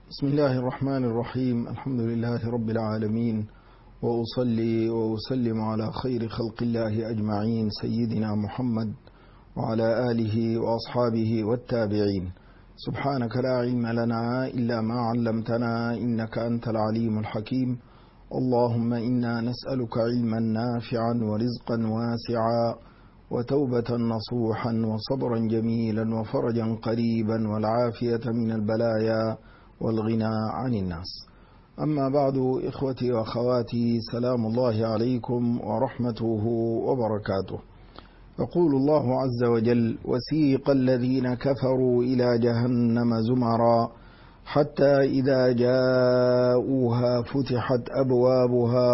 بسم الله الرحمن الرحيم. الحمد لله رب العالمين، وأصلي وأسلم على خير خلق الله أجمعين سيدنا محمد وعلى آله وأصحابه والتابعين. سبحانك لا علم لنا إلا ما علمتنا إنك أنت العليم الحكيم. اللهم إنا نسألك علما نافعا ورزقا واسعا وتوبة نصوحا وصبرا جميلا وفرجا قريبا والعافية من البلايا والغنى عن الناس. أما بعد، إخوتي وأخواتي، سلام الله عليكم ورحمته وبركاته. يقول الله عز وجل: وسيق الذين كفروا إلى جهنم زمرا حتى إذا جاءوها فتحت أبوابها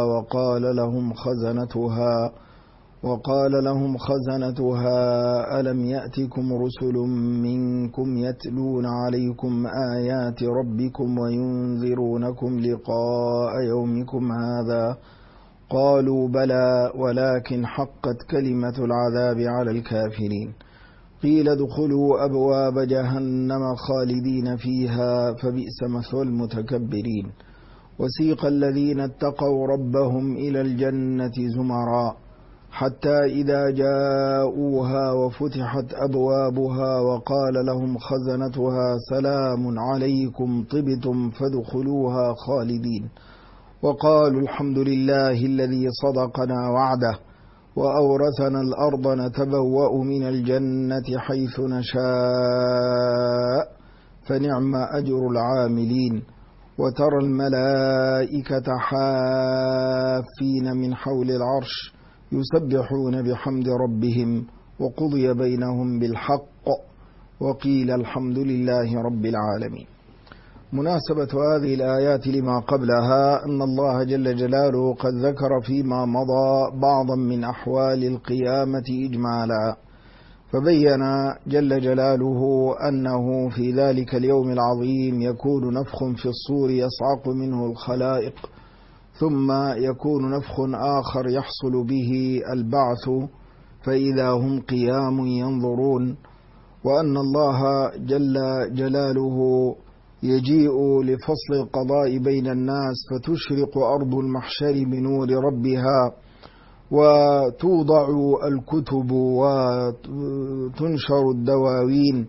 وقال لهم خزنتها ألم يأتكم رسل منكم يتلون عليكم آيات ربكم وينذرونكم لقاء يومكم هذا؟ قالوا بلى ولكن حقت كلمة العذاب على الكافرين. قيل ادخلوا أبواب جهنم خالدين فيها فبئس مثوى المتكبرين. وسيق الذين اتقوا ربهم إلى الجنة زمرا حتى إذا جاءوها وفتحت أبوابها وقال لهم خزنتها سلام عليكم طبتم فادخلوها خالدين. وقالوا الحمد لله الذي صدقنا وعده وأورثنا الأرض نتبوأ من الجنة حيث نشاء فنعم أجر العاملين. وترى الملائكة حافين من حول العرش يسبحون بحمد ربهم وقضي بينهم بالحق وقيل الحمد لله رب العالمين. مناسبة هذه الآيات لما قبلها أن الله جل جلاله قد ذكر فيما مضى بعضا من أحوال القيامة إجمالا، فبين جل جلاله أنه في ذلك اليوم العظيم يكون نفخ في الصور يصعق منه الخلائق، ثم يكون نفخ آخر يحصل به البعث فإذا هم قيام ينظرون، وأن الله جل جلاله يجيء لفصل القضاء بين الناس فتشرق أرض المحشر بنور ربها وتوضع الكتب وتنشر الدواوين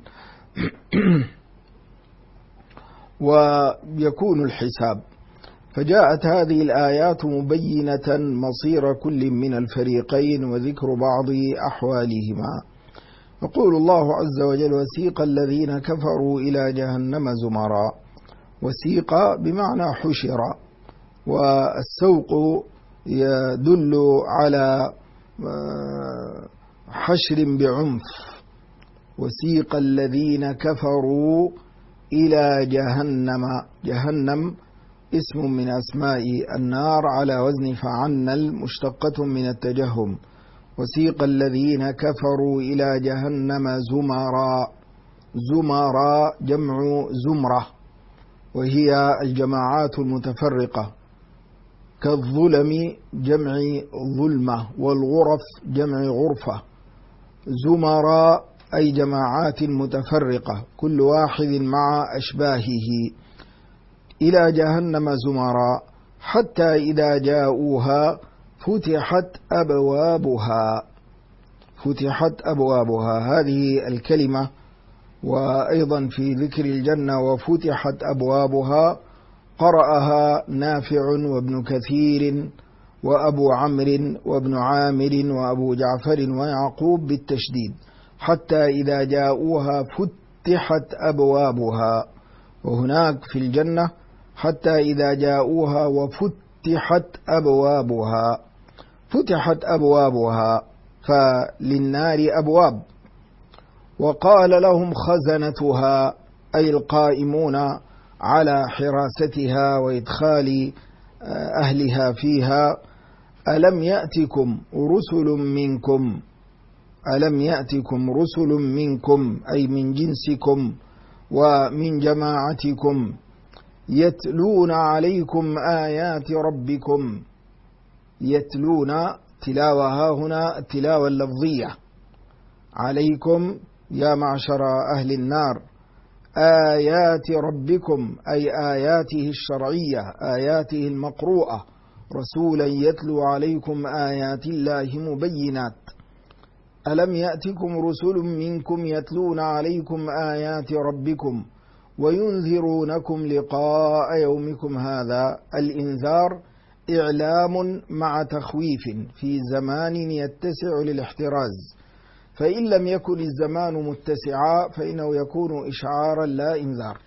ويكون الحساب. فجاءت هذه الآيات مبينة مصير كل من الفريقين وذكر بعض أحوالهما. يقول الله عز وجل: وسيق الذين كفروا إلى جهنم زمرا. وسيق بمعنى حشر، والسوق يدل على حشر بعنف. وسيق الذين كفروا إلى جهنم اسم من أسماء النار على وزن فعنل مشتقة من التجهم. وسيق الذين كفروا إلى جهنم زمرا جمع زمرة، وهي الجماعات المتفرقة، كالظلم جمع ظلمة، والغرف جمع غرفة. زمرا أي جماعات متفرقة كل واحد مع أشباهه. إلى جهنم زمرا حتى إذا جاءوها فتحت أبوابها. هذه الكلمة وأيضا في ذكر الجنة وفتحت أبوابها قرأها نافع وابن كثير وأبو عمرو وابن عامر وأبو جعفر ويعقوب بالتشديد. حتى إذا جاءوها فتحت أبوابها، وهناك في الجنة حتى إذا جاءوها وفتحت أبوابها فللنار أبواب. وقال لهم خزنتها أي القائمون على حراستها وإدخال أهلها فيها: ألم يأتكم رسل منكم أي من جنسكم ومن جماعتكم يتلون عليكم آيات ربكم. يتلون تلاوة هنا التلاوة اللفظية عليكم يا معشر أهل النار آيات ربكم أي آياته الشرعية آياته المقروءة، رسولا يتلو عليكم آيات الله مبينات. ألم يأتكم رسل منكم يتلون عليكم آيات ربكم وينذرونكم لقاء يومكم هذا. الإنذار إعلام مع تخويف في زمان يتسع للاحتراز، فإن لم يكن الزمان متسعا فإنه يكون إشعارا لا إنذار.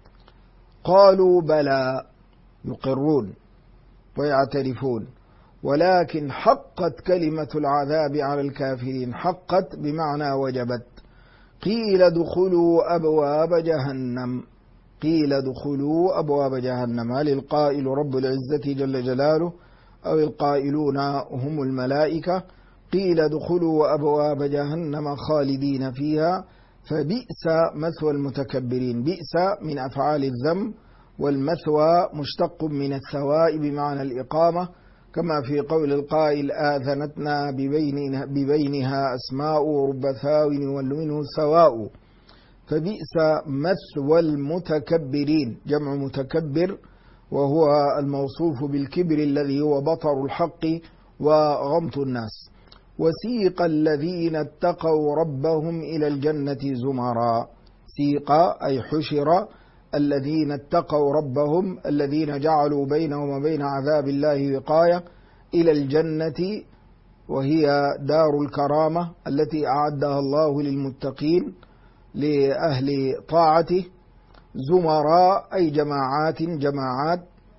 قالوا بلى، يقرون ويعترفون، ولكن حقت كلمة العذاب على الكافرين. حقت بمعنى وجبت. قيل ادخلوا أبواب جهنم، قيل ادخلوا أبواب جهنم. هل القائل رب العزة جل جلاله أو القائلون هم الملائكة؟ قيل ادخلوا أبواب جهنم خالدين فيها، فبئس مثوى المتكبرين. بئس من أفعال الذم، والمثوى مشتق من الثواء بمعنى الإقامة، كما في قول القائل آذنتنا ببينها أسماء رب ثاو والمنه ثواء. فبئس مثوى المتكبرين، جمع متكبر، وهو الموصوف بالكبر الذي هو بطر الحق وغمط الناس. وسيق الذين اتقوا ربهم إلى الجنة زمرا. سيق أي حشر الذين اتقوا ربهم، الذين جعلوا بينهم وبين عذاب الله وقاية، إلى الجنة، وهي دار الكرامة التي أعدها الله للمتقين لأهل طاعته. زمراء أي جماعات جماعات.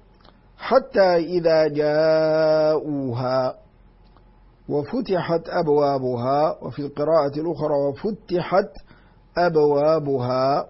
حتى إذا جاءوها وفتحت أبوابها، وفي القراءة الأخرى وفتحت أبوابها،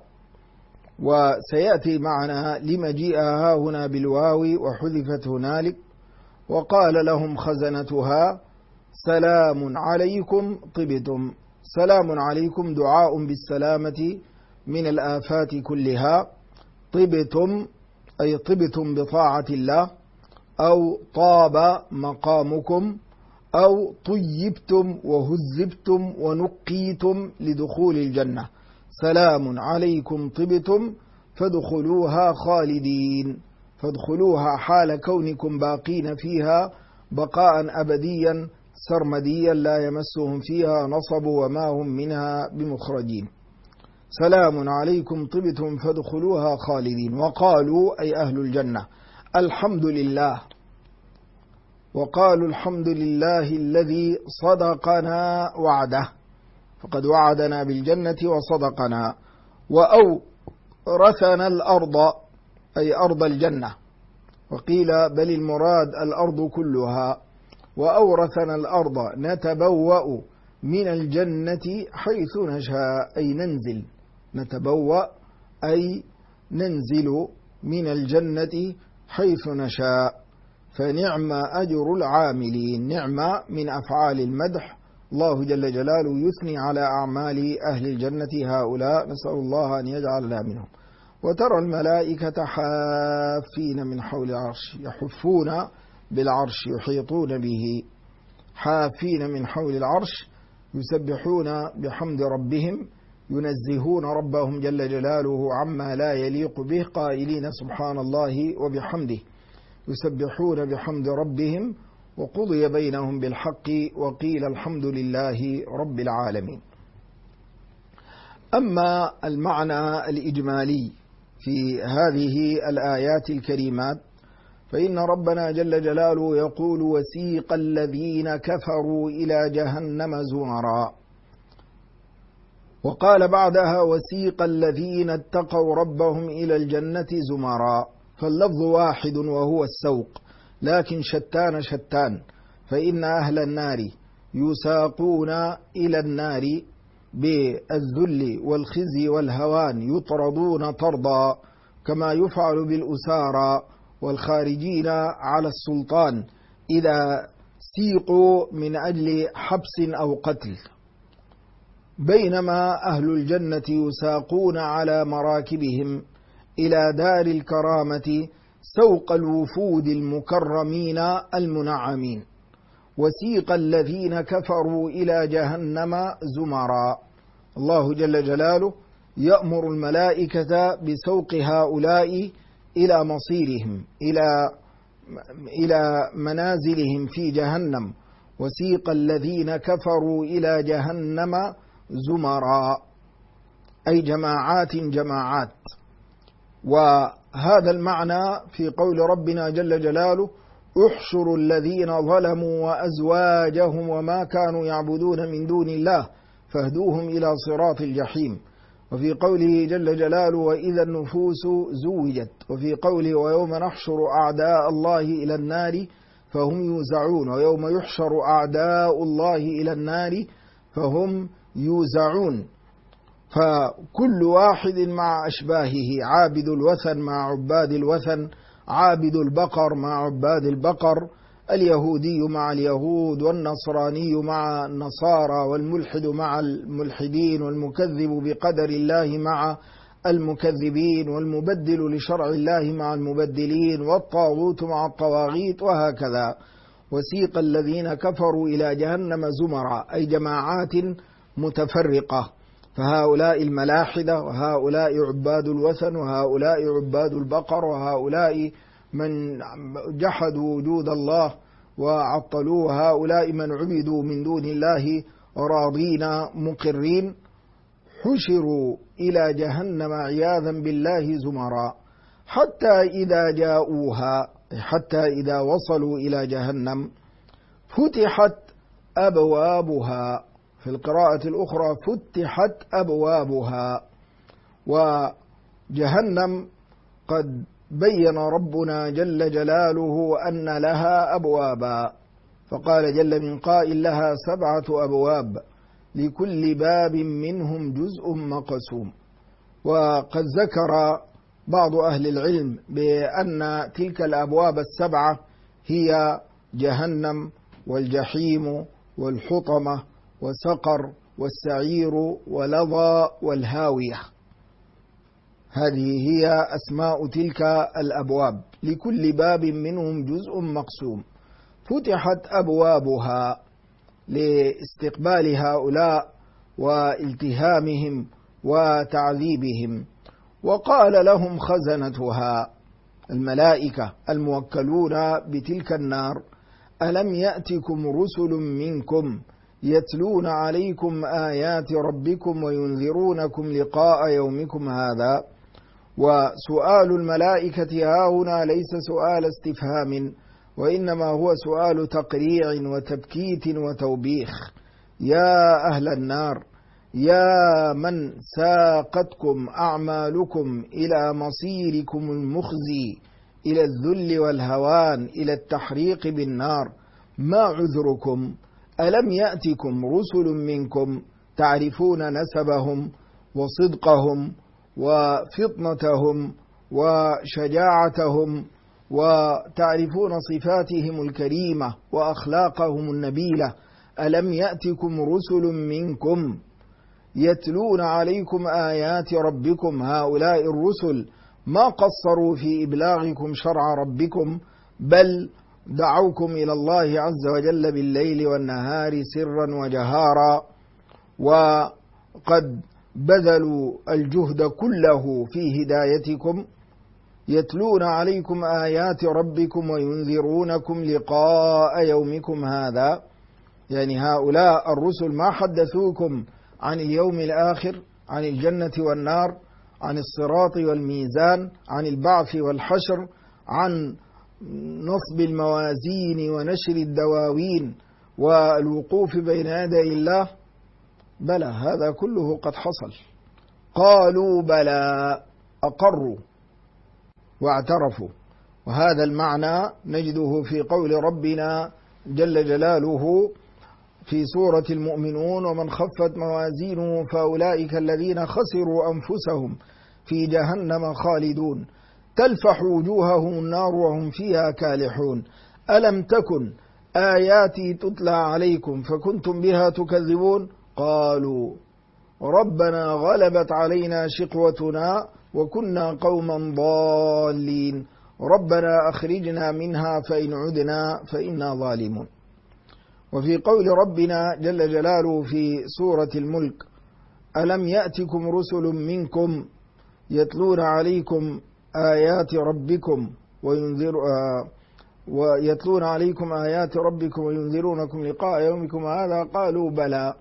وسيأتي معنا لمجيئها هنا بالواو وحذفت هنالك. وقال لهم خزنتها سلام عليكم طبتم. سلام عليكم دعاء بالسلامة من الآفات كلها. طبتم أي طبتم بطاعة الله، أو طاب مقامكم، أو طيبتم وهذبتم ونقيتم لدخول الجنة. سلام عليكم طبتم فادخلوها خالدين. فادخلوها حال كونكم باقين فيها بقاء أبديا سرمديا لا يمسهم فيها نصب وما هم منها بمخرجين. سلام عليكم طبتم فادخلوها خالدين. وقالوا أي أهل الجنة الحمد لله. وقالوا الحمد لله الذي صدقنا وعده، فقد وعدنا بالجنة وصدقنا. وأورثنا الأرض أي أرض الجنة، وقيل بل المراد الأرض كلها. وأورثنا الأرض نتبوأ من الجنة حيث نشاء أي ننزل. نتبوأ أي ننزل من الجنة حيث نشاء. فنعم أجر العاملين. نعم من أفعال المدح، الله جل جلاله يثني على أعمال أهل الجنة هؤلاء، نسأل الله أن يجعلنا منهم. وترى الملائكة حافين من حول العرش، يحفون بالعرش يحيطون به، حافين من حول العرش، يسبحون بحمد ربهم، ينزهون ربهم جل جلاله عما لا يليق به، قائلين سبحان الله وبحمده. يسبحون بحمد ربهم، وقضي بينهم بالحق وقيل الحمد لله رب العالمين. أما المعنى الإجمالي في هذه الآيات الكريمات، فإن ربنا جل جلاله يقول وسيق الذين كفروا إلى جهنم زمرا. وقال بعدها وسيق الذين اتقوا ربهم إلى الجنة زمرا. فاللفظ واحد وهو السوق، لكن شتان شتان. فإن أهل النار يساقون إلى النار بالذل والخزي والهوان، يطردون طردا كما يفعل بالأسارى والخارجين على السلطان إذا سيقوا من أجل حبس أو قتل. بينما أهل الجنة يساقون على مراكبهم إلى دار الكرامة سوق الوفود المكرمين المنعمين. وسيق الذين كفروا إلى جهنم زمرا. الله جل جلاله يأمر الملائكة بسوق هؤلاء إلى مصيرهم، إلى منازلهم في جهنم. وسيق الذين كفروا إلى جهنم زمرا، أي جماعات جماعات. وهذا المعنى في قول ربنا جل جلاله: احشروا الذين ظلموا وأزواجهم وما كانوا يعبدون من دون الله فاهدوهم إلى صراط الجحيم. وفي قوله جل جلاله: وإذا النفوس زوجت. وفي قوله: ويوم نحشر أعداء الله إلى النار فهم يوزعون. ويوم يحشر أعداء الله إلى النار فهم يوزعون. فكل واحد مع أشباهه، عابد الوثن مع عباد الوثن، عابد البقر مع عباد البقر، اليهودي مع اليهود، والنصراني مع النصارى، والملحد مع الملحدين، والمكذب بقدر الله مع المكذبين، والمبدل لشرع الله مع المبدلين، والطاغوت مع الطواغيت، وهكذا. وسيق الذين كفروا إلى جهنم زمرا، أي جماعات متفرقة. فهؤلاء الملاحدة، وهؤلاء عباد الوثن، وهؤلاء عباد البقر، وهؤلاء من جحدوا وجود الله وعطلوه، وهؤلاء من عبدوا من دون الله راضين مقرين، حشروا إلى جهنم عياذا بالله زمرا حتى إذا جاءوها، حتى إذا وصلوا إلى جهنم فتحت أبوابها. في القراءة الأخرى: فتحت أبوابها. وجهنم قد بين ربنا جل جلاله أن لها أبوابا، فقال جل من قائل: لها 7 أبواب لكل باب منهم جزء مقسوم. وقد ذكر بعض أهل العلم بأن تلك الأبواب 7 هي جهنم والجحيم والحطمة وسقر والسعير ولظى والهاوية. هذه هي أسماء تلك الأبواب، لكل باب منهم جزء مقسوم. فتحت أبوابها لاستقبال هؤلاء والتهامهم وتعذيبهم. وقال لهم خزنتها، الملائكة الموكلون بتلك النار: ألم يأتكم رسل منكم يتلون عليكم آيات ربكم وينذرونكم لقاء يومكم هذا؟ وسؤال الملائكة هاهنا ليس سؤال استفهام، وإنما هو سؤال تقريع وتبكيت وتوبيخ. يا أهل النار، يا من ساقتكم أعمالكم إلى مصيركم المخزي، إلى الذل والهوان، إلى التحريق بالنار، ما عذركم؟ ألم يأتكم رسل منكم تعرفون نسبهم وصدقهم وفطنتهم وشجاعتهم، وتعرفون صفاتهم الكريمة وأخلاقهم النبيلة؟ ألم يأتكم رسل منكم يتلون عليكم آيات ربكم؟ هؤلاء الرسل ما قصروا في إبلاغكم شرع ربكم، بل دعوكم إلى الله عز وجل بالليل والنهار سرا وجهارا، وقد بذلوا الجهد كله في هدايتكم. يتلون عليكم آيات ربكم وينذرونكم لقاء يومكم هذا، يعني هؤلاء الرسل ما حدثوكم عن اليوم الآخر، عن الجنة والنار، عن الصراط والميزان، عن البعث والحشر، عن نصب الموازين ونشر الدواوين والوقوف بين يدي الله؟ بلى، هذا كله قد حصل. قالوا بلى، أقروا واعترفوا. وهذا المعنى نجده في قول ربنا جل جلاله في سورة المؤمنون: ومن خفت موازينه فأولئك الذين خسروا أنفسهم في جهنم خالدون تلفح وجوههم النار وهم فيها كالحون ألم تكن آياتي تتلى عليكم فكنتم بها تكذبون قالوا ربنا غلبت علينا شقوتنا وكنا قوما ضالين ربنا أخرجنا منها فإن عدنا فإنا ظالمون. وفي قول ربنا جل جلاله في سورة الملك: ألم يأتكم رسل منكم يتلون عليكم آيات ربكم ويتلون عليكم آيات ربكم وينذرونكم لقاء يومكم هذا قالوا بلى،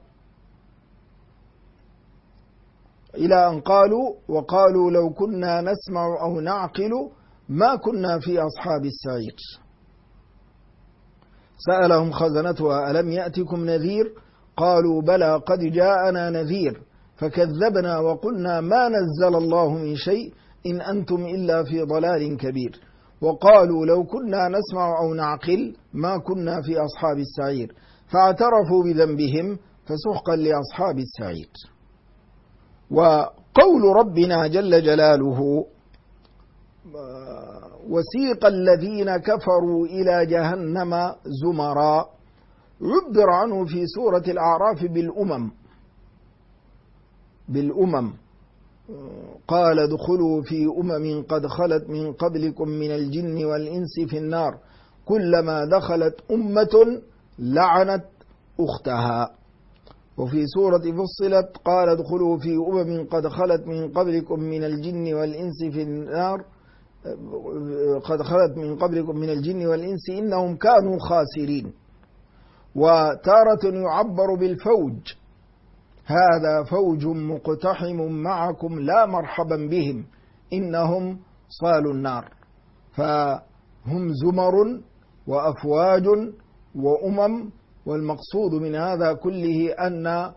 إلى أن قالوا وقالوا لو كنا نسمع أو نعقل ما كنا في أصحاب السعير. سألهم خزنتها ألم يأتكم نذير قالوا بلى قد جاءنا نذير فكذبنا وقلنا ما نزل الله من شيء إن أنتم إلا في ضلال كبير. وقالوا لو كنا نسمع أو نعقل ما كنا في أصحاب السعير فاعترفوا بذنبهم فسحقا لأصحاب السعير. وقول ربنا جل جلاله وسيق الذين كفروا إلى جهنم زمرا عبر عنه في سورة الأعراف بالأمم قال ادخلوا في أمم قد خلت من قبلكم من الجن والإنس في النار كلما دخلت أمة لعنت أختها. وفي سورة فصلت قال ادخلوا في أمم قد خلت من قبلكم من الجن والإنس في النار قد خلت من قبلكم من الجن والإنس إنهم كانوا خاسرين. وتارة يعبر بالفوج هذا فوج مقتحم معكم لا مرحبا بهم إنهم صالوا النار. فهم زمر وأفواج وأمم، والمقصود من هذا كله أن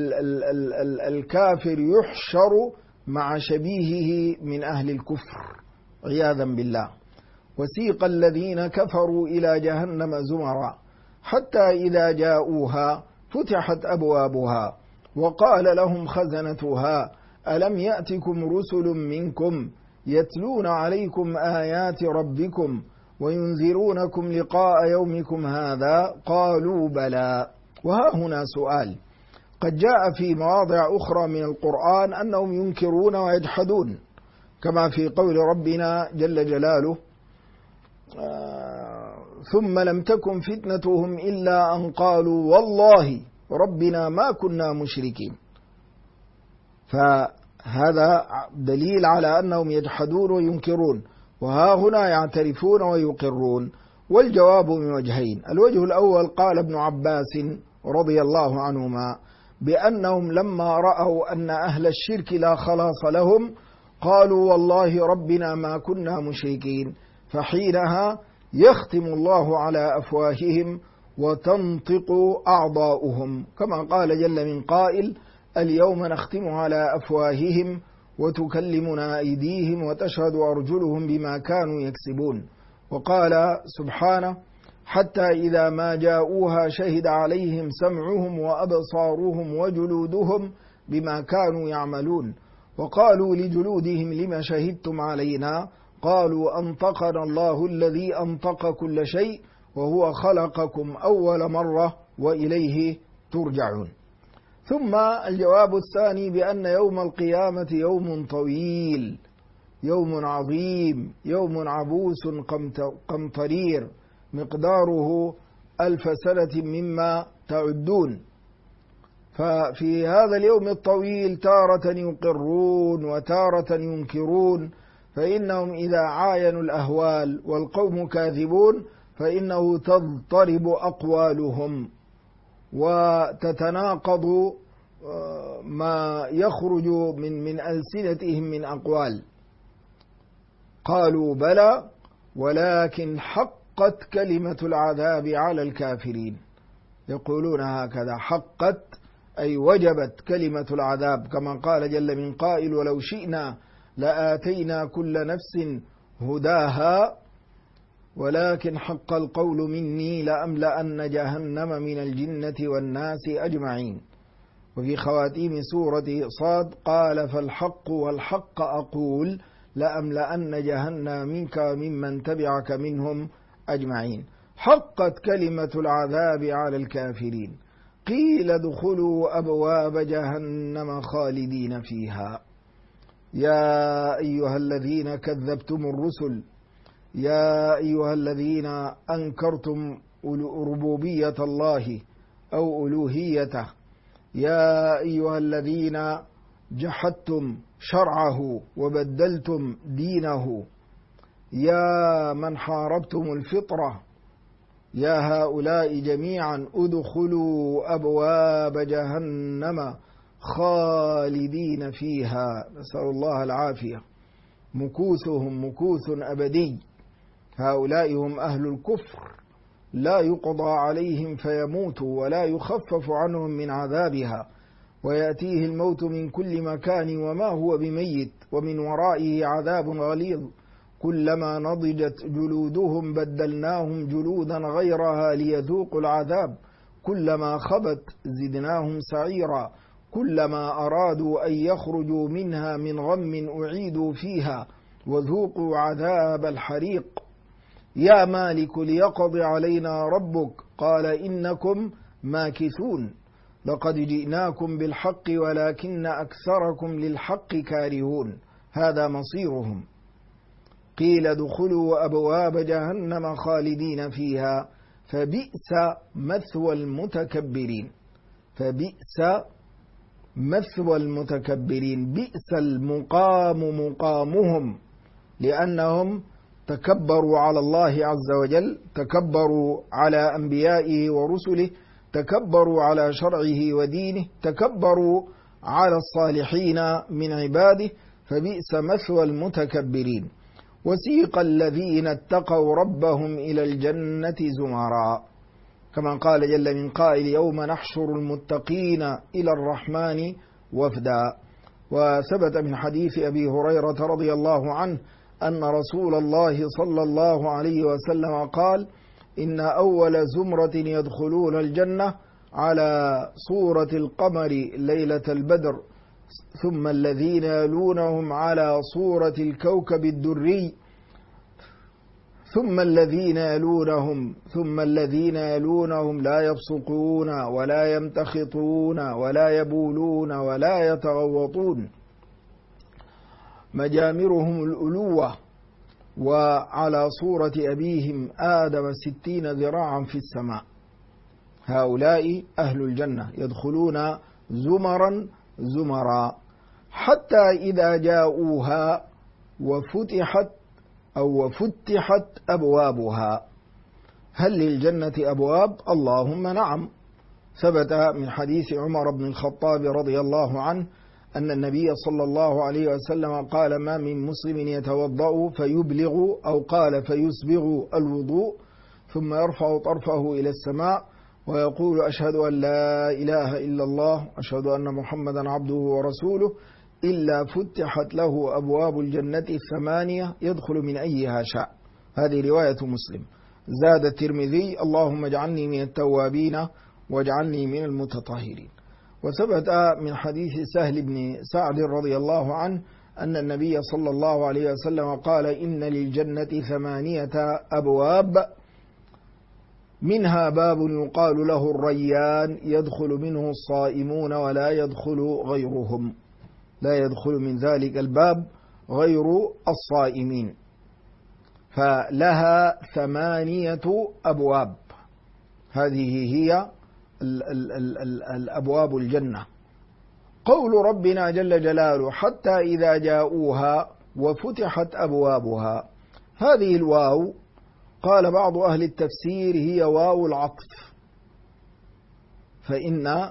الكافر يحشر مع شبيهه من أهل الكفر عياذا بالله. وسيق الذين كفروا إلى جهنم زمرا حتى إذا جاءوها فتحت أبوابها وقال لهم خزنتها ألم يأتكم رسل منكم يتلون عليكم آيات ربكم وينذرونكم لقاء يومكم هذا قالوا بلى. وها هنا سؤال قد جاء في مواضع أخرى من القرآن أنهم ينكرون ويجحدون كما في قول ربنا جل جلاله ثم لم تكن فتنتهم إلا أن قالوا والله ربنا ما كنا مشركين. فهذا دليل على أنهم يجحدون وينكرون، وها هنا يعترفون ويقرون. والجواب من وجهين: الوجه الأول قال ابن عباس رضي الله عنهما بأنهم لما رأوا أن أهل الشرك لا خلاص لهم قالوا والله ربنا ما كنا مشركين، فحينها يختم الله على أفواههم وتنطق أعضاؤهم كما قال جل من قائل اليوم نختم على أفواههم وتكلمنا أيديهم وتشهد أرجلهم بما كانوا يكسبون. وقال سبحانه حتى إذا ما جاءوها شهد عليهم سمعهم وأبصارهم وجلودهم بما كانوا يعملون. وقالوا لجلودهم لما شهدتم علينا قالوا أنطقنا الله الذي أنطق كل شيء وهو خلقكم أول مرة وإليه ترجعون. ثم الجواب الثاني بأن يوم القيامة يوم طويل، يوم عظيم، يوم عبوس قمطرير مقداره 1000 سنة مما تعدون. ففي هذا اليوم الطويل تارة يقرون وتارة ينكرون، فإنهم إذا عاينوا الأهوال والقوم كاذبون فإنه تضطرب أقوالهم وتتناقض ما يخرج من ألسنتهم من أقوال. قالوا بلى ولكن حقت كلمة العذاب على الكافرين. يقولون هكذا حقت أي وجبت كلمة العذاب كما قال جل من قائل ولو شئنا لآتينا كل نفس هداها ولكن حق القول مني لأملأن جهنم من الجنة والناس أجمعين. وفي خواتيم سورة صاد قال فالحق والحق أقول لأملأن جهنم منك ممن تبعك منهم أجمعين. حقت كلمة العذاب على الكافرين قيل ادخلوا أبواب جهنم خالدين فيها. يا أيها الذين كذبتم الرسل، يا أيها الذين أنكرتم ربوبية الله أو ألوهيته، يا أيها الذين جحدتم شرعه وبدلتم دينه، يا من حاربتم الفطرة، يا هؤلاء جميعا ادخلوا أبواب جهنم خالدين فيها، نسأل الله العافية. مكوثهم مكوث أبدي. هؤلاء هم أهل الكفر، لا يقضى عليهم فيموتوا ولا يخفف عنهم من عذابها، ويأتيه الموت من كل مكان وما هو بميت، ومن ورائه عذاب غليظ. كلما نضجت جلودهم بدلناهم جلودا غيرها ليذوقوا العذاب، كلما خبت زدناهم سعيرا، كلما أرادوا أن يخرجوا منها من غم أعيدوا فيها وذوقوا عذاب الحريق. يا مالك ليقض علينا ربك، قال إنكم ماكثون. لقد جئناكم بالحق ولكن أكثركم للحق كارهون. هذا مصيرهم. قيل ادخلوا أبواب جهنم خالدين فيها فبئس مثوى المتكبرين. فبئس مثوى المتكبرين، بئس المقام مقامهم، لأنهم تكبروا على الله عز وجل، تكبروا على أنبيائه ورسله، تكبروا على شرعه ودينه، تكبروا على الصالحين من عباده، فبئس مثوى المتكبرين. وسيق الذين اتقوا ربهم إلى الجنة زمرا، كما قال جل من قائل يوم نحشر المتقين إلى الرحمن وفدا. وثبت من حديث أبي هريرة رضي الله عنه أن رسول الله صلى الله عليه وسلم قال إن أول زمرة يدخلون الجنة على صورة القمر ليلة البدر، ثم الذين يلونهم على صورة الكوكب الدري، ثم الذين يلونهم لا يبصقون ولا يمتخطون ولا يبولون ولا يتغوطون، مجامرهم الألوة، وعلى صورة أبيهم آدم 60 ذراعا في السماء. هؤلاء أهل الجنة يدخلون زمرا زمرا حتى إذا جاءوها وفتحت أبوابها. هل للجنة أبواب؟ اللهم نعم. ثبت من حديث عمر بن الخطاب رضي الله عنه أن النبي صلى الله عليه وسلم قال ما من مسلم يتوضأ فيبلغ أو قال فيسبغ الوضوء ثم يرفع طرفه إلى السماء ويقول أشهد أن لا إله إلا الله أشهد أن محمدا عبده ورسوله إلا فتحت له أبواب الجنة 8 يدخل من أيها شاء. هذه رواية مسلم. زاد الترمذي اللهم اجعلني من التوابين واجعلني من المتطهرين. وثبت من حديث سهل بن سعد رضي الله عنه أن النبي صلى الله عليه وسلم قال إن للجنة 8 أبواب منها باب يقال له الريان يدخل منه الصائمون ولا يدخل غيرهم، لا يدخل من ذلك الباب غير الصائمين، فلها 8 أبواب. هذه هي الأبواب الجنة. قول ربنا جل جلاله حتى إذا جاءوها وفتحت أبوابها، هذه الواو قال بعض أهل التفسير هي واو العطف، فإن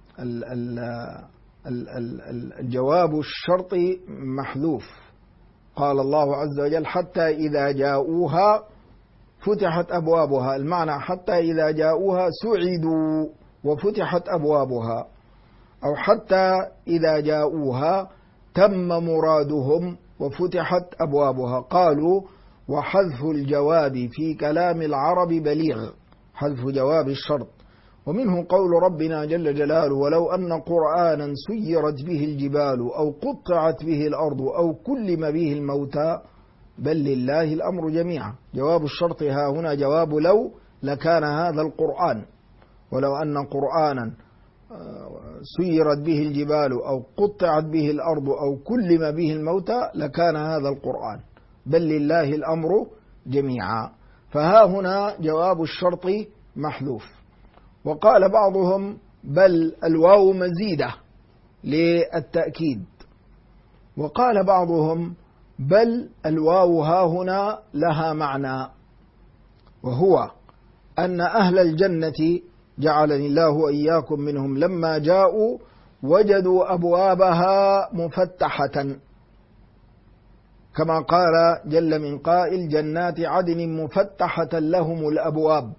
الجواب الشرطي محذوف. قال الله عز وجل حتى إذا جاءوها فتحت أبوابها، المعنى حتى إذا جاءوها سعدوا وفتحت أبوابها، أو حتى إذا جاءوها تم مرادهم وفتحت أبوابها. قالوا وحذف الجواب في كلام العرب بليغ، حذف جواب الشرط. ومنه قول ربنا جل جلاله ولو أن قرآنا سيرت به الجبال أو قطعت به الأرض أو كلم به الموتى بل لله الأمر جميعا. جواب الشرط ها هنا جواب لو لكان هذا القرآن، ولو أن قرآنا سيرت به الجبال أو قطعت به الأرض أو كلم به الموتى لكان هذا القرآن بل لله الأمر جميعا. فها هنا جواب الشرط محذوف. وقال بعضهم بل الواو مزيدة للتأكيد. وقال بعضهم بل الواو هاهنا لها معنى، وهو أن أهل الجنة جعلني الله وإياكم منهم لما جاءوا وجدوا أبوابها مفتحة، كما قال جل من قائل جنات عدن مفتحة لهم الأبواب،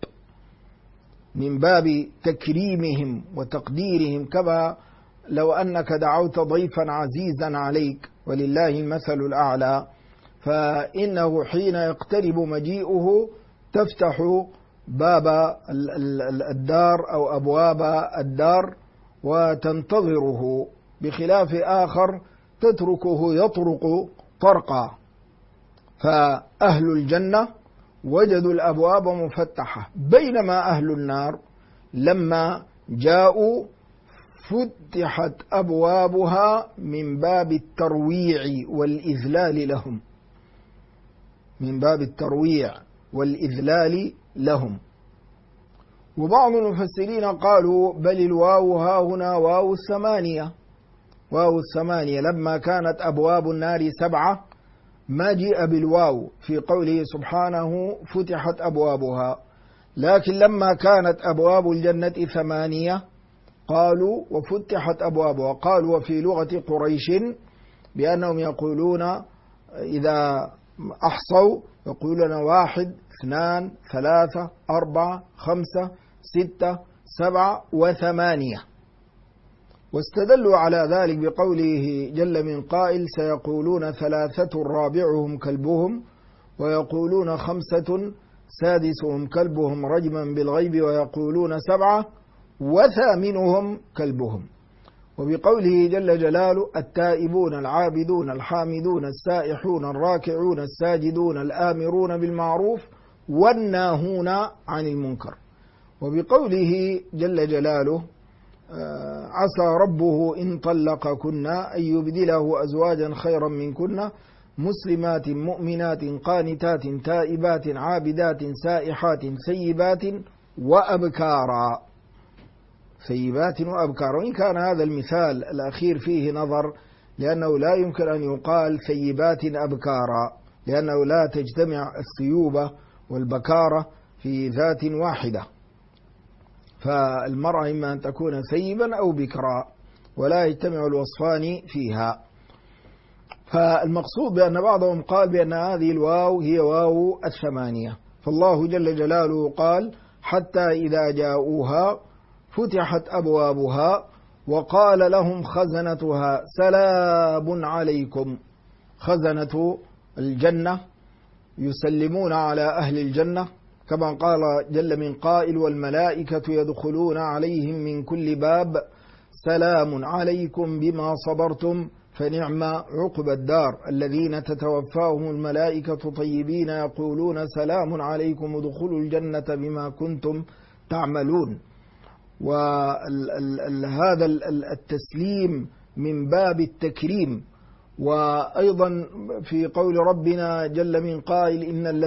من باب تكريمهم وتقديرهم، كما لو أنك دعوت ضيفا عزيزا عليك ولله المثل الأعلى، فإنه حين يقترب مجيئه تفتح باب الدار أو أبواب الدار وتنتظره، بخلاف آخر تتركه يطرق طرقا. فأهل الجنة وجدوا الأبواب مفتحة، بينما أهل النار لما جاءوا فتحت أبوابها من باب الترويع والإذلال لهم، من باب الترويع والإذلال لهم. وبعض المفسرين قالوا بل الواو هاهنا واو الثمانية، واو الثمانية، لما كانت أبواب النار 7 ما جاء بالواو في قوله سبحانه فتحت أبوابها، لكن لما كانت أبواب الجنة 8 قالوا وفتحت أبوابها. قالوا وفي لغة قريش بأنهم يقولون إذا أحصوا يقولون 1 2 3 4 5 6 7 و8، واستدلوا على ذلك بقوله جل من قائل سيقولون 3 رابعهم كلبهم ويقولون 5 سادسهم كلبهم رجما بالغيب ويقولون 7 وثامنهم كلبهم. وبقوله جل جلاله التائبون العابدون الحامدون السائحون الراكعون الساجدون الآمرون بالمعروف والناهون عن المنكر. وبقوله جل جلاله عسى ربه إن طلقكن أن يبدله أزواجا خيرا منكن مسلمات مؤمنات قانتات تائبات عابدات سائحات ثيبات وأبكارا، ثيبات وأبكارا. وإن كان هذا المثال الأخير فيه نظر، لأنه لا يمكن أن يقال ثيبات أبكارا، لأنه لا تجتمع الثيوبة والبكارة في ذات واحدة، فالمرأة إما أن تكون ثيبا أو بكرا ولا يجتمع الوصفان فيها. فالمقصود بأن بعضهم قال بأن هذه الواو هي واو 8، فالله جل جلاله قال حتى إذا جاءوها فتحت أبوابها وقال لهم خزنتها سلام عليكم. خزنة الجنة يسلمون على أهل الجنة، كما قال جل من قائل والملائكة يدخلون عليهم من كل باب سلام عليكم بما صبرتم فنعم عقبى الدار الذين تتوفاهم الملائكة طيبين يقولون سلام عليكم ادخلوا الجنة بما كنتم تعملون. وهذا التسليم من باب التكريم. وأيضا في قول ربنا جل من قائل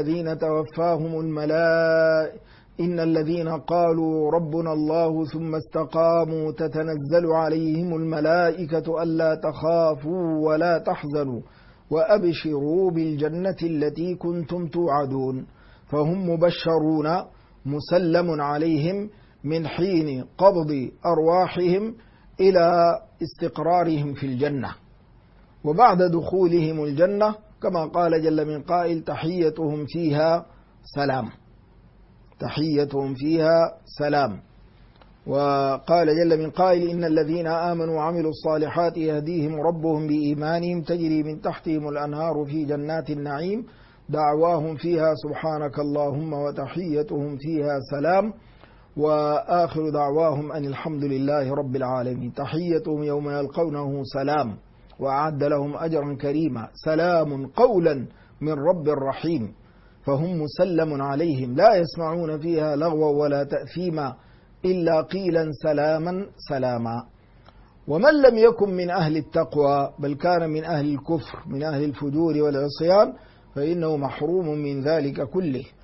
إن الذين قالوا ربنا الله ثم استقاموا تتنزل عليهم الملائكة ألا تخافوا ولا تحزنوا وأبشروا بالجنة التي كنتم توعدون. فهم مبشرون مسلم عليهم من حين قبض أرواحهم إلى استقرارهم في الجنة، وبعد دخولهم الجنة كما قال جل من قائل تحيتهم فيها سلام، تحيتهم فيها سلام. وقال جل من قائل إن الذين آمنوا وعملوا الصالحات يهديهم ربهم بإيمانهم تجري من تحتهم الأنهار في جنات النعيم دعواهم فيها سبحانك اللهم وتحيتهم فيها سلام وآخر دعواهم أن الحمد لله رب العالمين. تحيتهم يوم يلقونه سلام وأعد لهم أجرا كريما سلام قولا من رب رحيم. فهم مسلم عليهم لا يسمعون فيها لغوا ولا تأثيما إلا قيلا سلاما سلاما. ومن لم يكن من أهل التقوى بل كان من أهل الكفر من أهل الفجور والعصيان فإنه محروم من ذلك كله.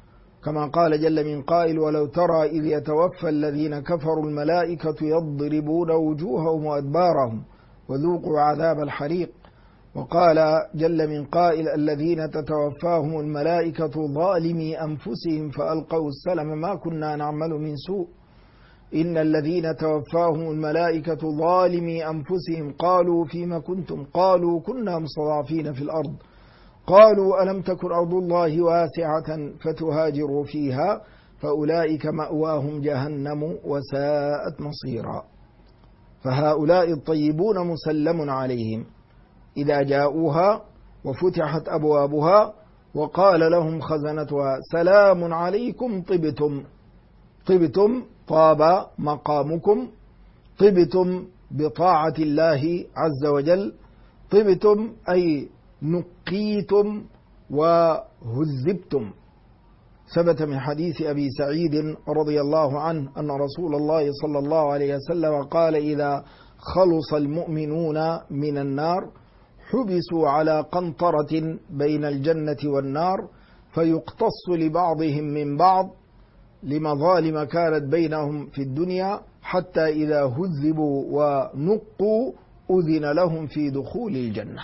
كما قال جل من قائل: ولو ترى إذ يتوفى الذين كفروا الملائكة يضربون وجوههم وأدبارهم وذوقوا عذاب الحريق. وقال جل من قائل: الذين تتوفاهم الملائكة ظالمي أنفسهم فألقوا السلم ما كنا نعمل من سوء. إن الذين توفاهم الملائكة ظالمي أنفسهم قالوا فيما كنتم؟ قالوا كنا مستضعفين في الأرض. قالوا ألم تكن أرض الله واسعة فتهاجروا فيها فأولئك مأواهم جهنم وساءت مصيرا. فهؤلاء الطيبون مسلم عليهم إذا جاءوها وفتحت أبوابها وقال لهم خزنتها: سلام عليكم طبتم. طبتم طاب مقامكم، طبتم بطاعة الله عز وجل، طبتم أي نقيتم وهذبتم. ثبت من حديث أبي سعيد رضي الله عنه أن رسول الله صلى الله عليه وسلم قال: إذا خلص المؤمنون من النار حبسوا على قنطرة بين الجنة والنار فيقتص لبعضهم من بعض لمظالم كانت بينهم في الدنيا، حتى إذا هذبوا ونقوا أذن لهم في دخول الجنة.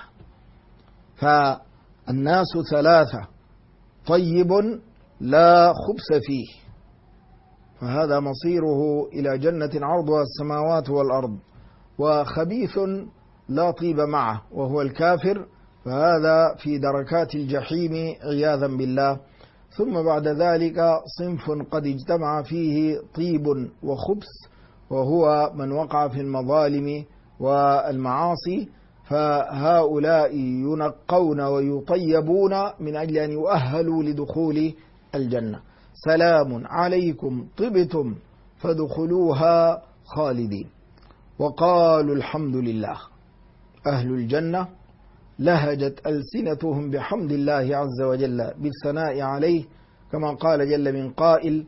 فالناس ثلاثة: طيب لا خبث فيه، فهذا مصيره إلى جنة عرضها السماوات والأرض، وخبيث لا طيب معه وهو الكافر، فهذا في دركات الجحيم عياذا بالله. ثم بعد ذلك صنف قد اجتمع فيه طيب وخبث، وهو من وقع في المظالم والمعاصي، فهؤلاء ينقون ويطيبون من أجل أن يؤهلوا لدخول الجنة. سلام عليكم طبتم فادخلوها خالدين. وقالوا الحمد لله. أهل الجنة لهجت ألسنتهم بحمد الله عز وجل بالثناء عليه، كما قال جل من قائل: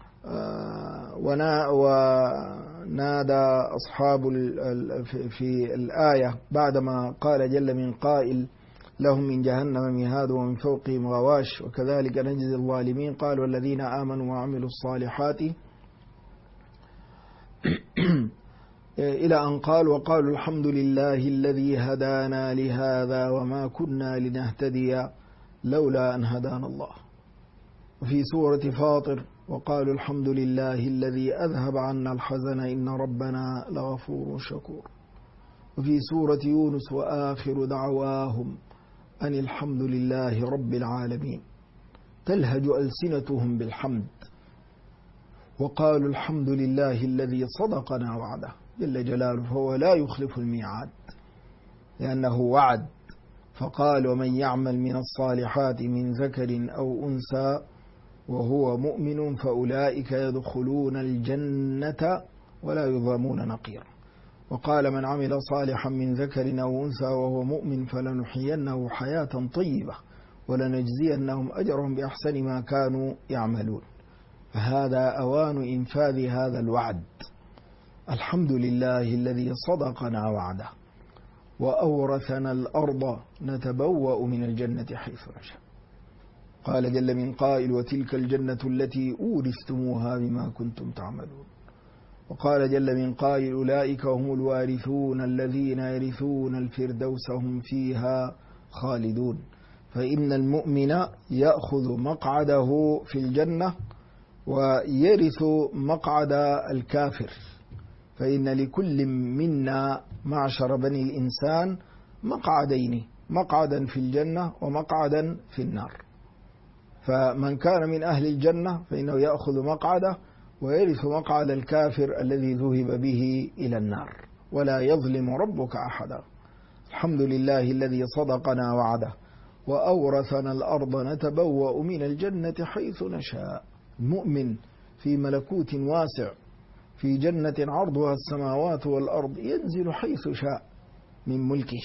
ونادى أصحاب في الآية بعدما قال جل من قائل: لهم من جهنم مهاد ومن فوقهم غواش وكذلك نجزي الظالمين. قال: والذين آمنوا وعملوا الصالحات إلى أن قال: وقالوا الحمد لله الذي هدانا لهذا وما كنا لنهتدي لولا أن هدانا الله. وفي سورة فاطر: وقالوا الحمد لله الذي أذهب عنا الحزن إن ربنا لغفور شكور. وفي سورة يونس: وآخر دعواهم أن الحمد لله رب العالمين. تلهج ألسنتهم بالحمد. وقالوا الحمد لله الذي صدقنا وعده جل جلاله، فهو لا يخلف الميعاد لأنه وعد. فقال: ومن يعمل من الصالحات من ذكر أو أنثى وهو مؤمن فأولئك يدخلون الجنة ولا يظلمون نقيرا. وقال: من عمل صالحا من ذكر أو أنثى وهو مؤمن فلنحيينه حياة طيبة ولنجزينهم أجرهم بأحسن ما كانوا يعملون. فهذا أوان إنفاذ هذا الوعد. الحمد لله الذي صدقنا وعده وأورثنا الأرض نتبوأ من الجنة حيث نشاء. قال جل من قائل: وتلك الجنة التي أورثتموها بما كنتم تعملون. وقال جل من قائل: أولئك هم الوارثون الذين يرثون الفردوس هم فيها خالدون. فإن المؤمن يأخذ مقعده في الجنة ويرث مقعد الكافر، فإن لكل منا معشر بني الإنسان مقعدين: مقعدا في الجنة ومقعدا في النار. فمن كان من أهل الجنة فإنه يأخذ مقعده ويرث مقعد الكافر الذي ذهب به إلى النار، ولا يظلم ربك أحدا. الحمد لله الذي صدقنا وعده وأورثنا الأرض نتبوأ من الجنة حيث نشاء. المؤمن في ملكوت واسع في جنة عرضها السماوات والأرض ينزل حيث شاء من ملكه.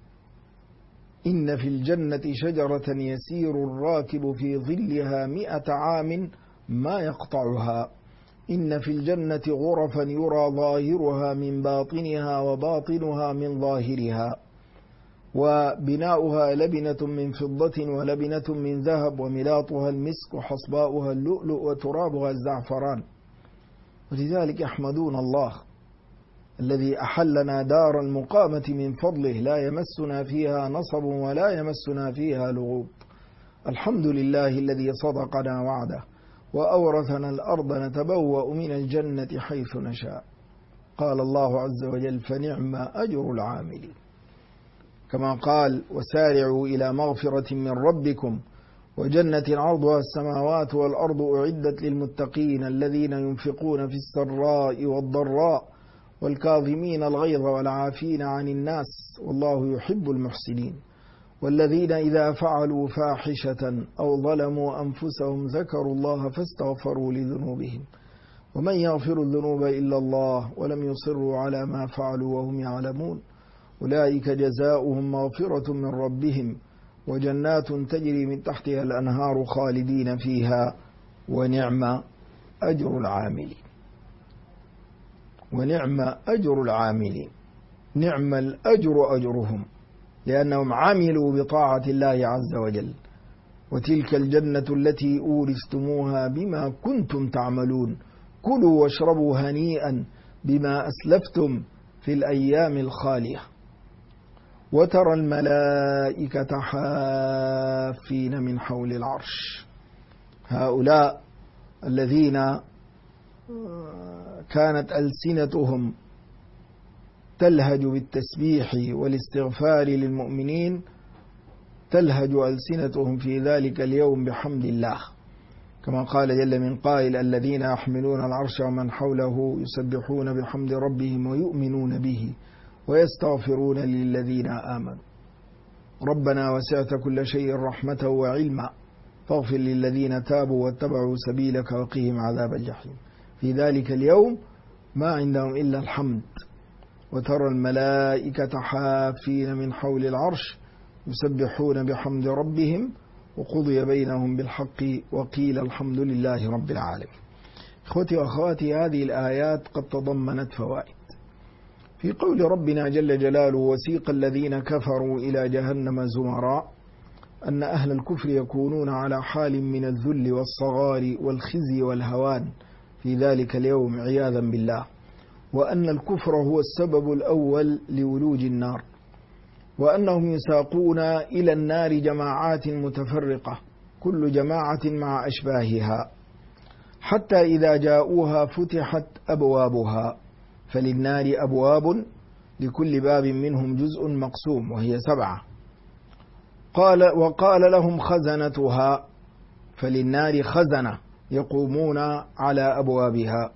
إن في الجنة شجرة يسير الراكب في ظلها 100 عام ما يقطعها. إن في الجنة غرفا يرى ظاهرها من باطنها وباطنها من ظاهرها. وبناؤها لبنة من فضة ولبنة من ذهب وملاطها المسك وحصباؤها اللؤلؤ وترابها الزعفران. ولذلك يحمدون الله الذي أحلنا دار المقامة من فضله لا يمسنا فيها نصب ولا يمسنا فيها لغوب. الحمد لله الذي صدقنا وعده وأورثنا الأرض نتبوأ من الجنة حيث نشاء. قال الله عز وجل: فنعم أجر العاملين. كما قال: وسارعوا إلى مغفرة من ربكم وجنة عرضها السماوات والأرض أعدت للمتقين الذين ينفقون في السراء والضراء والكاظمين الغيظ والعافين عن الناس والله يحب المحسنين والذين إذا فعلوا فاحشة أو ظلموا أنفسهم ذكروا الله فاستغفروا لذنوبهم ومن يغفر الذنوب إلا الله ولم يصروا على ما فعلوا وهم يعلمون أولئك جزاؤهم مغفرة من ربهم وجنات تجري من تحتها الأنهار خالدين فيها ونعم أجر العاملين. ونعم أجر العاملين، نعم الأجر أجرهم لأنهم عملوا بطاعة الله عز وجل. وتلك الجنة التي أورثتموها بما كنتم تعملون كلوا واشربوا هنيئا بما أسلفتم في الأيام الخالية. وترى الملائكة حافين من حول العرش، هؤلاء الذين كانت ألسنتهم تلهج بالتسبيح والاستغفار للمؤمنين تلهج ألسنتهم في ذلك اليوم بحمد الله، كما قال جل من قائل: الذين يحملون العرش ومن حوله يسبحون بحمد ربهم ويؤمنون به ويستغفرون للذين آمنوا ربنا وسعت كل شيء رحمة وعلما فاغفر للذين تابوا واتبعوا سبيلك وقهم عذاب الجحيم. في ذلك اليوم ما عندهم إلا الحمد. وترى الملائكة حافين من حول العرش يسبحون بحمد ربهم وقضي بينهم بالحق وقيل الحمد لله رب العالمين. إخوتي وأخواتي، هذه الآيات قد تضمنت فوائد. في قول ربنا جل جلاله: وسيق الذين كفروا إلى جهنم زمراء، أن أهل الكفر يكونون على حال من الذل والصغار والخزي والهوان في ذلك اليوم عياذا بالله، وأن الكفر هو السبب الأول لولوج النار، وأنهم يساقون إلى النار جماعات متفرقة كل جماعة مع أشباهها، حتى إذا جاءوها فتحت أبوابها، فللنار أبواب لكل باب منهم جزء مقسوم وهي 7. وقال لهم خزنتها، فللنار خزنة يقومون على أبوابها.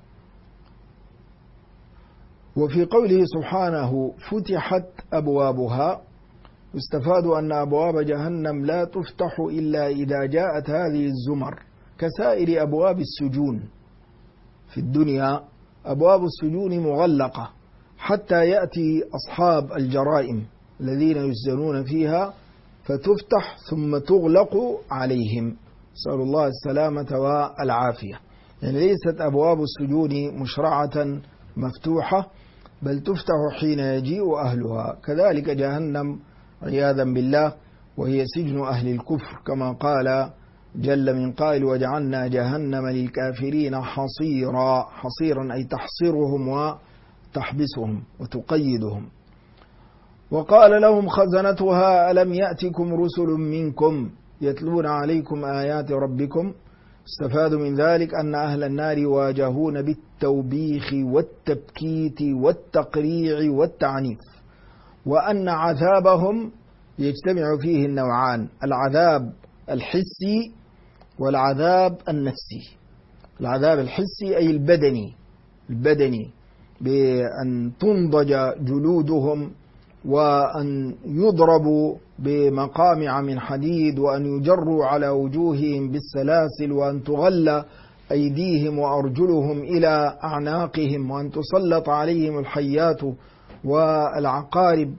وفي قوله سبحانه فتحت أبوابها يستفاد أن أبواب جهنم لا تفتح إلا إذا جاءت هذه الزمر، كسائر أبواب السجون. في الدنيا أبواب السجون مغلقة حتى يأتي أصحاب الجرائم الذين يسجنون فيها فتفتح ثم تغلق عليهم، نسأل الله السلامة والعافية. يعني ليست أبواب السجون مشرعة مفتوحة، بل تفتح حين يجيء أهلها. كذلك جهنم عياذا بالله وهي سجن أهل الكفر، كما قال جل من قائل: وجعلنا جهنم للكافرين حصيرا. حصيرا أي تحصرهم وتحبسهم وتقيدهم. وقال لهم خزنتها ألم يأتكم رسل منكم يتلون عليكم آيات ربكم. استفاد من ذلك أن أهل النار واجهون بالتوبيخ والتبكيت والتقريع والتعنيف، وأن عذابهم يجتمع فيه النوعان: العذاب الحسي والعذاب النفسي. العذاب الحسي أي البدني بأن تنضج جلودهم وأن يضربوا بمقامع من حديد وأن يجروا على وجوههم بالسلاسل وأن تغل أيديهم وأرجلهم إلى أعناقهم وأن تسلط عليهم الحيات والعقارب.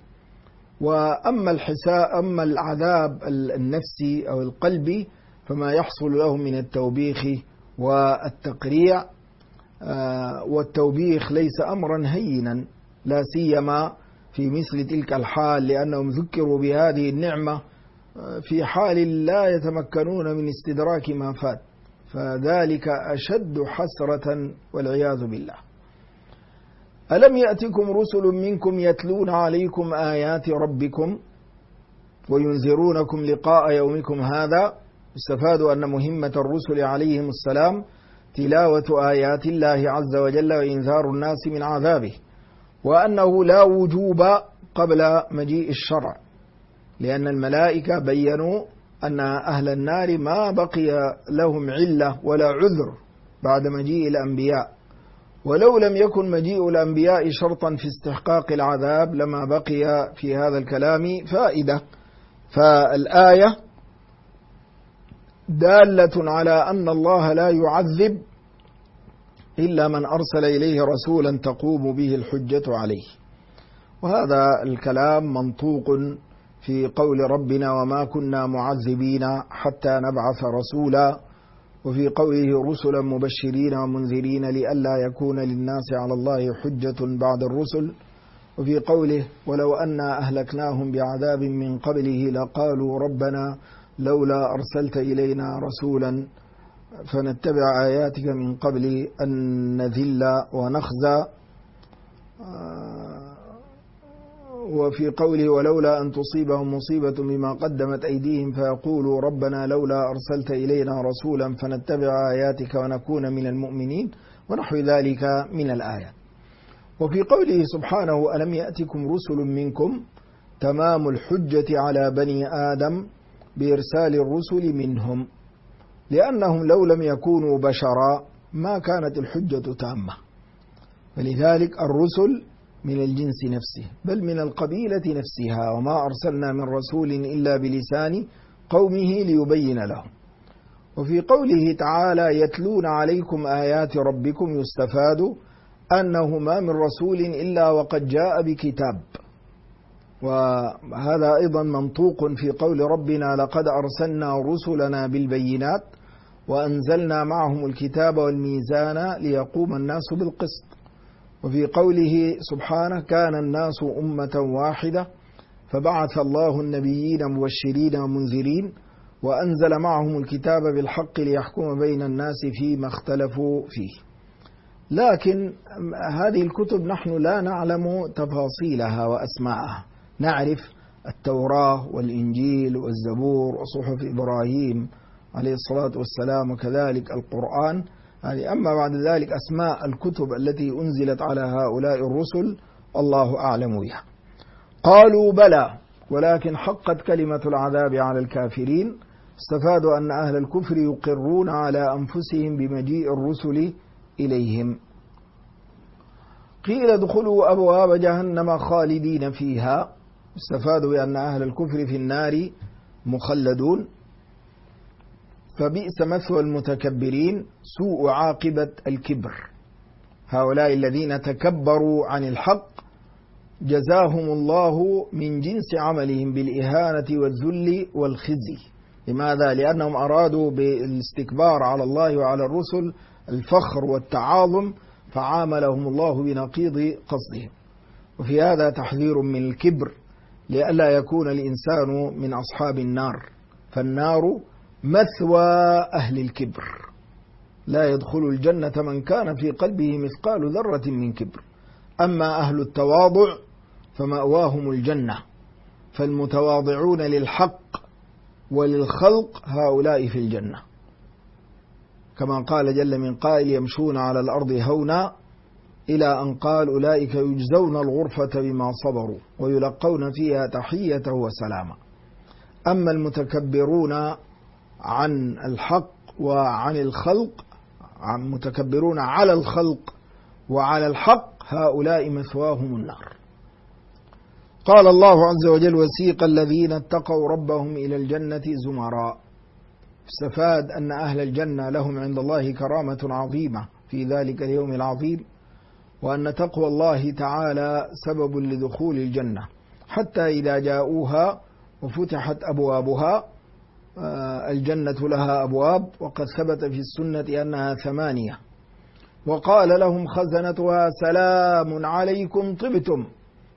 أما العذاب النفسي أو القلبي فما يحصل لهم من التوبيخ والتقريع. والتوبيخ ليس أمرا هينا، لا سيما في مثل تلك الحال، لأنهم ذكروا بهذه النعمة في حال لا يتمكنون من استدراك ما فات، فذلك أشد حسرة والعياذ بالله. ألم يأتكم رسل منكم يتلون عليكم آيات ربكم وينذرونكم لقاء يومكم هذا؟ استفاد أن مهمة الرسل عليهم السلام تلاوة آيات الله عز وجل وإنذار الناس من عذابه، وأنه لا وجوب قبل مجيء الشرع، لأن الملائكة بيّنوا أن أهل النار ما بقي لهم علة ولا عذر بعد مجيء الأنبياء، ولو لم يكن مجيء الأنبياء شرطا في استحقاق العذاب لما بقي في هذا الكلام فائدة. فالآية دالة على أن الله لا يعذب إلا من أرسل إليه رسولا تقوم به الحجة عليه، وهذا الكلام منطوق في قول ربنا وما كنا معذبين حتى نبعث رسولا، وفي قوله رسلا مبشرين ومنذرين لئلا يكون للناس على الله حجة بعد الرسل، وفي قوله ولو أنا أهلكناهم بعذاب من قبله لقالوا ربنا لولا أرسلت إلينا رسولا فنتبع آياتك من قبل أن نذل ونخزى. وفي قوله ولولا أن تصيبهم مصيبة بما قدمت أيديهم فيقولوا ربنا لولا أرسلت إلينا رسولا فنتبع آياتك ونكون من المؤمنين، ونحو ذلك من الآيات. وفي قوله سبحانه ألم يأتكم رسل منكم تمام الحجة على بني آدم بإرسال الرسل منهم، لأنهم لو لم يكونوا بشرا ما كانت الحجة تامة، فلذلك الرسل من الجنس نفسه بل من القبيلة نفسها، وما أرسلنا من رسول إلا بلسان قومه ليبين لهم. وفي قوله تعالى يتلون عليكم آيات ربكم يستفاد أنه ما من رسول إلا وقد جاء بكتاب، وهذا أيضا منطوق في قول ربنا لقد أرسلنا رسلنا بالبينات وأنزلنا معهم الكتاب والميزان ليقوم الناس بالقسط. وفي قوله سبحانه كان الناس أمة واحدة فبعث الله النبيين مبشرين ومنذرين وأنزل معهم الكتاب بالحق ليحكم بين الناس فيما اختلفوا فيه. لكن هذه الكتب نحن لا نعلم تفاصيلها وأسماءها، نعرف التوراة والإنجيل والزبور وصحف إبراهيم عليه الصلاة والسلام وكذلك القرآن، أما بعد ذلك أسماء الكتب التي أنزلت على هؤلاء الرسل الله أعلم بها. قالوا بلى ولكن حقت كلمة العذاب على الكافرين. استفادوا أن أهل الكفر يقرون على أنفسهم بمجيء الرسل إليهم. قيل ادخلوا أبواب جهنم خالدين فيها. استفادوا بأن أهل الكفر في النار مخلدون، فبئس مثوى المتكبرين، سوء عاقبة الكبر. هؤلاء الذين تكبروا عن الحق جزاهم الله من جنس عملهم بالإهانة والذل والخزي. لماذا؟ لأنهم أرادوا بالاستكبار على الله وعلى الرسل الفخر والتعاظم، فعاملهم الله بنقيض قصدهم. وفي هذا تحذير من الكبر لئلا يكون الإنسان من أصحاب النار، فالنار مثوى أهل الكبر، لا يدخل الجنة من كان في قلبه مثقال ذرة من كبر. أما أهل التواضع فمأواهم الجنة، فالمتواضعون للحق وللخلق هؤلاء في الجنة، كما قال جل من قائل يمشون على الأرض هونا، إلى أن قال أولئك يجزون الغرفة بما صبروا ويلقون فيها تحية وسلاما. أما المتكبرون عن الحق وعن الخلق، متكبرون على الخلق وعلى الحق، هؤلاء مثواهم النار. قال الله عز وجل وسيق الذين اتقوا ربهم إلى الجنة زمرا. استفاد أن أهل الجنة لهم عند الله كرامة عظيمة في ذلك اليوم العظيم، وأن تقوى الله تعالى سبب لدخول الجنة، حتى إذا جاءوها وفتحت أبوابها. الجنة لها أبواب، وقد ثبت في السنة أنها 8، وقال لهم خزنتها سلام عليكم طبتم.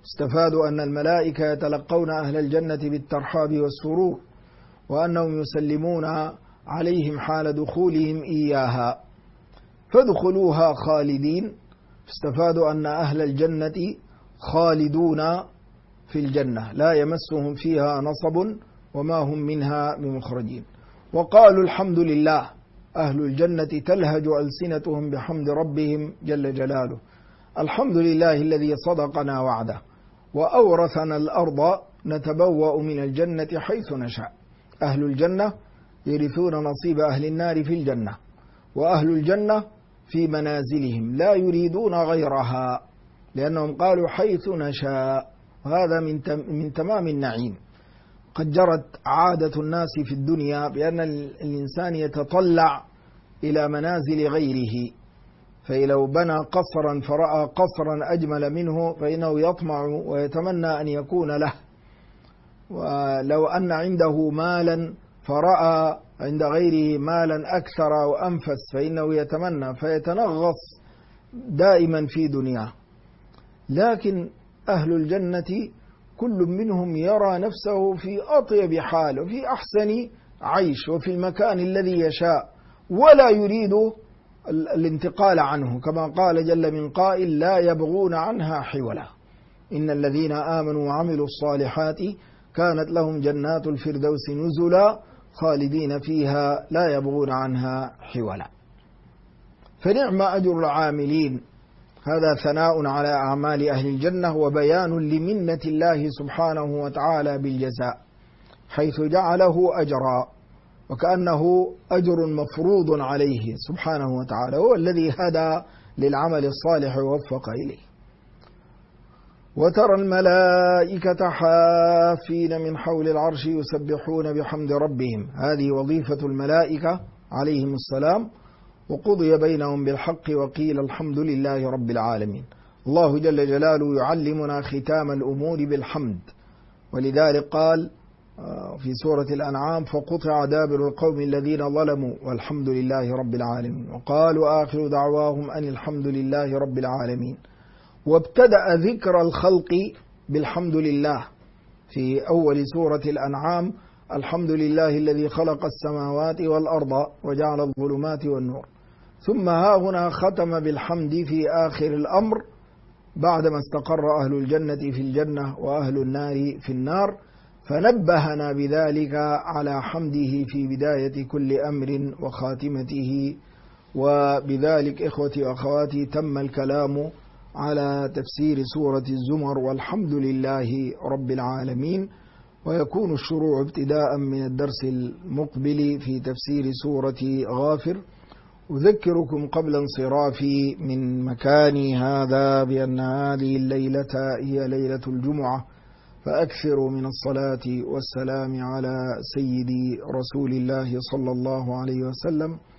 استفادوا أن الملائكة يتلقون أهل الجنة بالترحاب والسرور، وأنهم يسلمون عليهم حال دخولهم إياها، فادخلوها خالدين. استفادوا أن أهل الجنة خالدون في الجنة لا يمسهم فيها نصب وما هم منها بمخرجين. وقالوا الحمد لله، أهل الجنة تلهج ألسنتهم بحمد ربهم جل جلاله. الحمد لله الذي صدقنا وعده وأورثنا الأرض نتبوأ من الجنة حيث نشاء. أهل الجنة يرثون نصيب أهل النار في الجنة، وأهل الجنة في منازلهم لا يريدون غيرها، لأنهم قالوا حيث نشاء، وهذا من تمام النعيم. قد جرت عادة الناس في الدنيا بأن الإنسان يتطلع إلى منازل غيره، فلو بنى قصرا فرأى قصرا أجمل منه فإنه يطمع ويتمنى أن يكون له، ولو أن عنده مالا فرأى عند غيره مالا أكثر وأنفس فإنه يتمنى، فيتنغص دائما في دنياه. لكن أهل الجنة كل منهم يرى نفسه في أطيب حال وفي أحسن عيش وفي المكان الذي يشاء، ولا يريد الانتقال عنه، كما قال جل من قائل لا يبغون عنها حولا. إن الذين آمنوا وعملوا الصالحات كانت لهم جنات الفردوس نزلا خالدين فيها لا يبغون عنها حولا. فنعم أجر العاملين. هذا ثناء على أعمال أهل الجنة وبيان لمنة الله سبحانه وتعالى بالجزاء، حيث جعله أجرا وكأنه أجر مفروض عليه سبحانه وتعالى، هو الذي هدى للعمل الصالح ووفق إليه. وترى الملائكة حافين من حول العرش يسبحون بحمد ربهم. هذه وظيفة الملائكة عليهم السلام. وقضي بينهم بالحق وقيل الحمد لله رب العالمين. الله جل جلاله يعلمنا ختام الأمور بالحمد، ولذلك قال في سورة الأنعام فقطع دابر القوم الذين ظلموا والحمد لله رب العالمين، وقالوا آخر دعواهم أن الحمد لله رب العالمين. وابتدأ ذكر الخلق بالحمد لله في أول سورة الأنعام، الحمد لله الذي خلق السماوات والأرض وجعل الظلمات والنور. ثم ها هنا ختم بالحمد في آخر الأمر بعدما استقر أهل الجنة في الجنة وأهل النار في النار، فنبهنا بذلك على حمده في بداية كل أمر وخاتمته. وبذلك إخوتي وأخواتي تم الكلام على تفسير سورة الزمر والحمد لله رب العالمين، ويكون الشروع ابتداء من الدرس المقبل في تفسير سورة غافر. أذكركم قبل انصرافي من مكاني هذا بأن هذه الليلة هي ليلة الجمعة، فأكثروا من الصلاة والسلام على سيدي رسول الله صلى الله عليه وسلم